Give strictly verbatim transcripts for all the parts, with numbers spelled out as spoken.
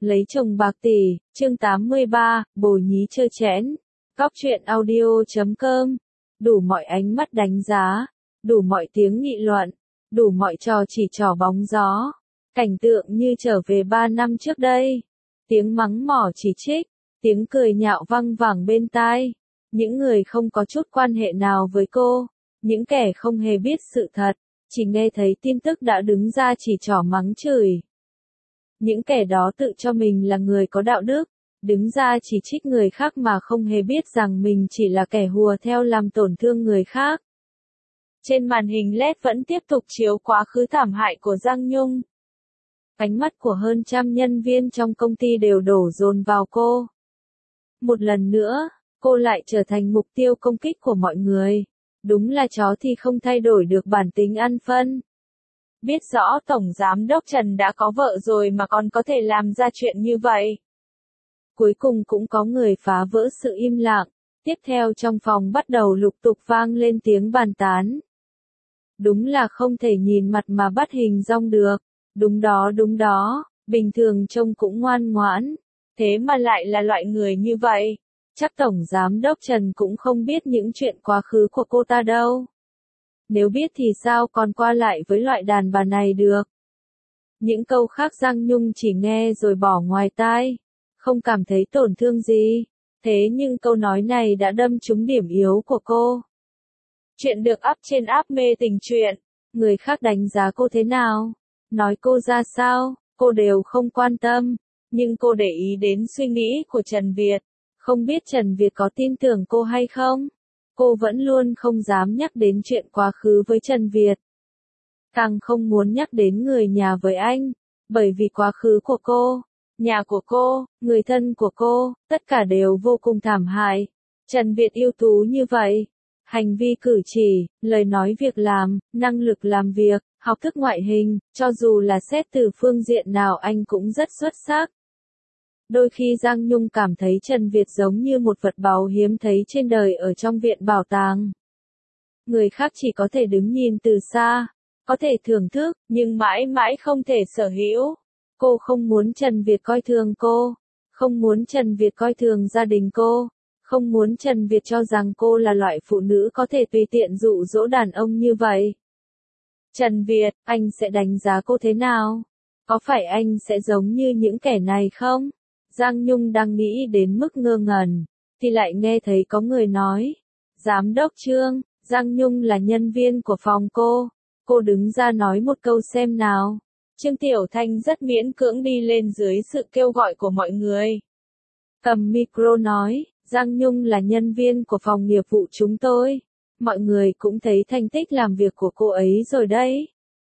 Lấy chồng bạc tỷ, chương tám mươi ba, bồ nhí chơ chẽn. Góc truyện audio chấm com. Đủ mọi ánh mắt đánh giá, đủ mọi tiếng nghị luận, đủ mọi trò chỉ trỏ bóng gió. Cảnh tượng như trở về ba năm trước đây. Tiếng mắng mỏ chỉ trích, tiếng cười nhạo văng vẳng bên tai. Những người không có chút quan hệ nào với cô, những kẻ không hề biết sự thật, chỉ nghe thấy tin tức đã đứng ra chỉ trỏ mắng chửi. Những kẻ đó tự cho mình là người có đạo đức, đứng ra chỉ trích người khác mà không hề biết rằng mình chỉ là kẻ hùa theo làm tổn thương người khác. Trên màn hình led vẫn tiếp tục chiếu quá khứ thảm hại của Giang Nhung. Ánh mắt của hơn trăm nhân viên trong công ty đều đổ dồn vào cô. Một lần nữa, cô lại trở thành mục tiêu công kích của mọi người. Đúng là chó thì không thay đổi được bản tính ăn phân. Biết rõ Tổng Giám đốc Trần đã có vợ rồi mà còn có thể làm ra chuyện như vậy. Cuối cùng cũng có người phá vỡ sự im lặng. Tiếp theo trong phòng bắt đầu lục tục vang lên tiếng bàn tán. Đúng là không thể nhìn mặt mà bắt hình dong được. Đúng đó đúng đó, bình thường trông cũng ngoan ngoãn. Thế mà lại là loại người như vậy. Chắc Tổng Giám đốc Trần cũng không biết những chuyện quá khứ của cô ta đâu. Nếu biết thì sao còn qua lại với loại đàn bà này được. Những câu khác Giang Nhung chỉ nghe rồi bỏ ngoài tai. Không cảm thấy tổn thương gì. Thế nhưng câu nói này đã đâm trúng điểm yếu của cô. Chuyện được up trên app mê tình truyện. Người khác đánh giá cô thế nào, nói cô ra sao, cô đều không quan tâm. Nhưng cô để ý đến suy nghĩ của Trần Việt. Không biết Trần Việt có tin tưởng cô hay không? Cô vẫn luôn không dám nhắc đến chuyện quá khứ với Trần Việt. Càng không muốn nhắc đến người nhà với anh. Bởi vì quá khứ của cô, nhà của cô, người thân của cô, tất cả đều vô cùng thảm hại. Trần Việt ưu tú như vậy. Hành vi cử chỉ, lời nói việc làm, năng lực làm việc, học thức ngoại hình, cho dù là xét từ phương diện nào anh cũng rất xuất sắc. Đôi khi Giang Nhung cảm thấy Trần Việt giống như một vật báu hiếm thấy trên đời ở trong viện bảo tàng. Người khác chỉ có thể đứng nhìn từ xa, có thể thưởng thức, nhưng mãi mãi không thể sở hữu. Cô không muốn Trần Việt coi thường cô, không muốn Trần Việt coi thường gia đình cô, không muốn Trần Việt cho rằng cô là loại phụ nữ có thể tùy tiện dụ dỗ đàn ông như vậy. Trần Việt, anh sẽ đánh giá cô thế nào? Có phải anh sẽ giống như những kẻ này không? Giang Nhung đang nghĩ đến mức ngơ ngẩn, thì lại nghe thấy có người nói. Giám đốc Trương, Giang Nhung là nhân viên của phòng cô. Cô đứng ra nói một câu xem nào. Trương Tiểu Thanh rất miễn cưỡng đi lên dưới sự kêu gọi của mọi người. Cầm micro nói, Giang Nhung là nhân viên của phòng nghiệp vụ chúng tôi. Mọi người cũng thấy thành tích làm việc của cô ấy rồi đấy.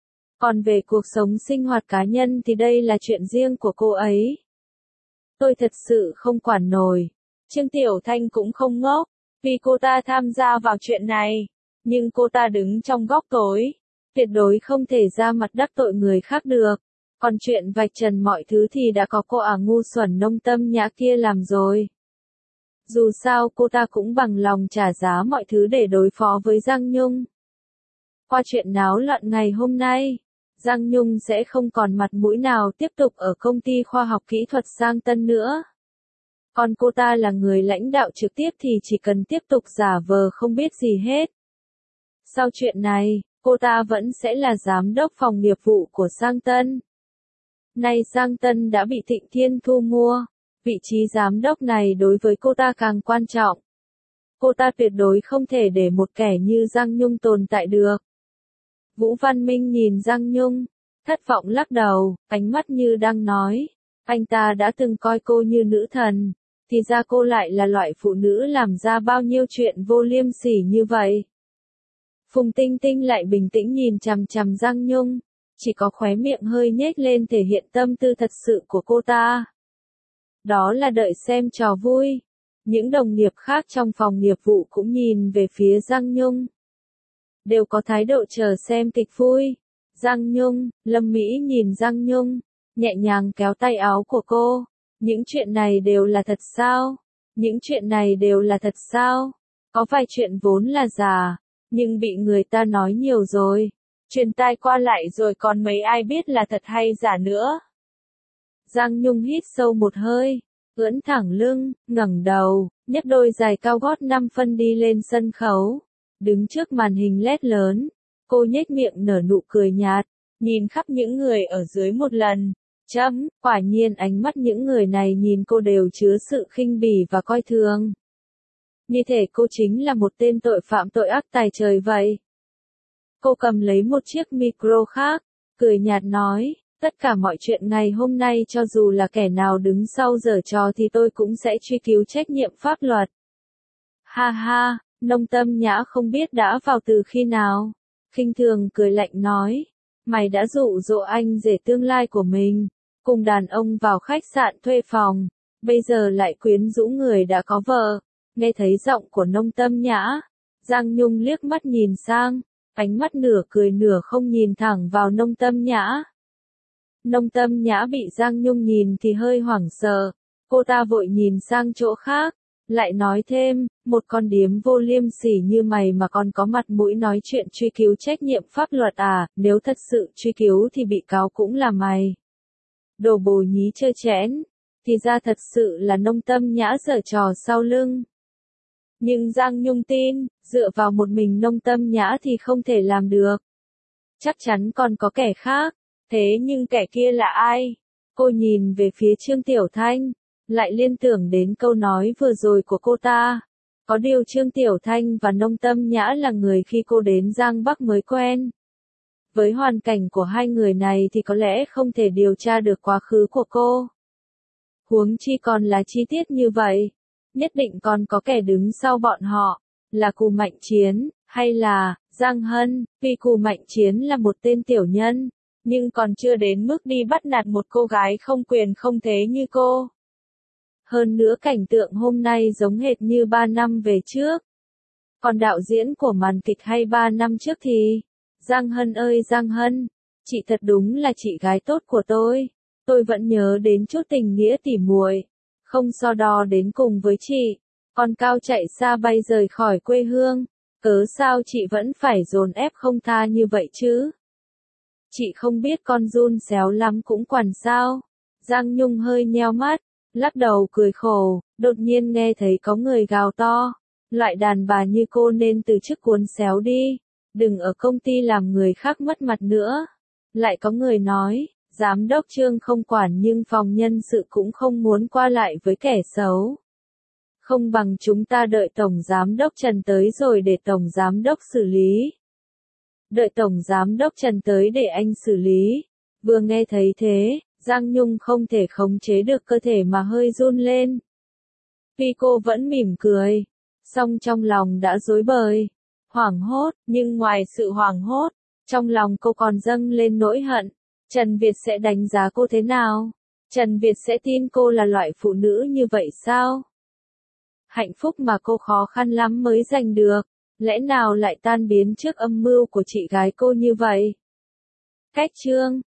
Còn về cuộc sống sinh hoạt cá nhân thì đây là chuyện riêng của cô ấy. Tôi thật sự không quản nổi. Trương Tiểu Thanh cũng không ngốc, vì cô ta tham gia vào chuyện này. Nhưng cô ta đứng trong góc tối. Tuyệt đối không thể ra mặt đắc tội người khác được. Còn chuyện vạch trần mọi thứ thì đã có cô ả ngu xuẩn nông tâm nhã kia làm rồi. Dù sao cô ta cũng bằng lòng trả giá mọi thứ để đối phó với Giang Nhung. Qua chuyện náo loạn ngày hôm nay, Giang Nhung sẽ không còn mặt mũi nào tiếp tục ở công ty khoa học kỹ thuật Sang Tân nữa. Còn cô ta là người lãnh đạo trực tiếp thì chỉ cần tiếp tục giả vờ không biết gì hết. Sau chuyện này, cô ta vẫn sẽ là giám đốc phòng nghiệp vụ của Sang Tân. Nay Sang Tân đã bị Thịnh Thiên thu mua. Vị trí giám đốc này đối với cô ta càng quan trọng. Cô ta tuyệt đối không thể để một kẻ như Giang Nhung tồn tại được. Vũ Văn Minh nhìn Giang Nhung, thất vọng lắc đầu, ánh mắt như đang nói. Anh ta đã từng coi cô như nữ thần, thì ra cô lại là loại phụ nữ làm ra bao nhiêu chuyện vô liêm sỉ như vậy. Phùng Tinh Tinh lại bình tĩnh nhìn chằm chằm Giang Nhung, chỉ có khóe miệng hơi nhếch lên thể hiện tâm tư thật sự của cô ta. Đó là đợi xem trò vui. Những đồng nghiệp khác trong phòng nghiệp vụ cũng nhìn về phía Giang Nhung. Đều có thái độ chờ xem kịch vui. Giang Nhung, Lâm Mỹ nhìn Giang Nhung, nhẹ nhàng kéo tay áo của cô. Những chuyện này đều là thật sao? Những chuyện này đều là thật sao? Có vài chuyện vốn là giả, nhưng bị người ta nói nhiều rồi. Truyền tai qua lại rồi còn mấy ai biết là thật hay giả nữa. Giang Nhung hít sâu một hơi, ưỡn thẳng lưng, ngẩng đầu, nhấc đôi giày cao gót năm phân đi lên sân khấu. Đứng trước màn hình led lớn, cô nhếch miệng nở nụ cười nhạt, nhìn khắp những người ở dưới một lần. Chấm, quả nhiên ánh mắt những người này nhìn cô đều chứa sự khinh bỉ và coi thường. Như thể cô chính là một tên tội phạm tội ác tày trời vậy. Cô cầm lấy một chiếc micro khác, cười nhạt nói, tất cả mọi chuyện ngày hôm nay cho dù là kẻ nào đứng sau giở trò thì tôi cũng sẽ truy cứu trách nhiệm pháp luật. Ha ha, Nông Tâm Nhã không biết đã vào từ khi nào. Khinh thường cười lạnh nói, mày đã dụ dỗ anh rể tương lai của mình, cùng đàn ông vào khách sạn thuê phòng, bây giờ lại quyến rũ người đã có vợ. Nghe thấy giọng của Nông Tâm Nhã, Giang Nhung liếc mắt nhìn sang, ánh mắt nửa cười nửa không nhìn thẳng vào Nông Tâm Nhã. Nông Tâm Nhã bị Giang Nhung nhìn thì hơi hoảng sợ, cô ta vội nhìn sang chỗ khác, lại nói thêm, một con điếm vô liêm sỉ như mày mà còn có mặt mũi nói chuyện truy cứu trách nhiệm pháp luật à, nếu thật sự truy cứu thì bị cáo cũng là mày. Đồ bồ nhí trơ trẽn, thì ra thật sự là Nông Tâm Nhã giở trò sau lưng. Nhưng Giang Nhung tin, dựa vào một mình Nông Tâm Nhã thì không thể làm được. Chắc chắn còn có kẻ khác, thế nhưng kẻ kia là ai? Cô nhìn về phía Trương Tiểu Thanh, lại liên tưởng đến câu nói vừa rồi của cô ta. Có điều Trương Tiểu Thanh và Nông Tâm Nhã là người khi cô đến Giang Bắc mới quen. Với hoàn cảnh của hai người này thì có lẽ không thể điều tra được quá khứ của cô. Huống chi còn là chi tiết như vậy. Nhất định còn có kẻ đứng sau bọn họ, là Cù Mạnh Chiến, hay là Giang Hân, vì Cù Mạnh Chiến là một tên tiểu nhân, nhưng còn chưa đến mức đi bắt nạt một cô gái không quyền không thế như cô. Hơn nữa cảnh tượng hôm nay giống hệt như ba năm về trước. Còn đạo diễn của màn kịch hay ba năm trước thì, Giang Hân ơi Giang Hân, chị thật đúng là chị gái tốt của tôi, tôi vẫn nhớ đến chút tình nghĩa tỉ muội. Không so đo đến cùng với chị, con cao chạy xa bay rời khỏi quê hương, cớ sao chị vẫn phải dồn ép không tha như vậy chứ? Chị không biết con giun xéo lắm cũng quản sao? Giang Nhung hơi nheo mắt, lắc đầu cười khổ, đột nhiên nghe thấy có người gào to, loại đàn bà như cô nên từ chức cuốn xéo đi, đừng ở công ty làm người khác mất mặt nữa. Lại có người nói, Giám đốc Trương không quản nhưng phòng nhân sự cũng không muốn qua lại với kẻ xấu. Không bằng chúng ta đợi Tổng Giám đốc Trần tới rồi để Tổng Giám đốc xử lý. Đợi Tổng Giám đốc Trần tới để anh xử lý. Vừa nghe thấy thế, Giang Nhung không thể khống chế được cơ thể mà hơi run lên. Vì cô vẫn mỉm cười, song trong lòng đã rối bời, hoảng hốt, nhưng ngoài sự hoảng hốt, trong lòng cô còn dâng lên nỗi hận. Trần Việt sẽ đánh giá cô thế nào? Trần Việt sẽ tin cô là loại phụ nữ như vậy sao? Hạnh phúc mà cô khó khăn lắm mới giành được, lẽ nào lại tan biến trước âm mưu của chị gái cô như vậy? Cách chương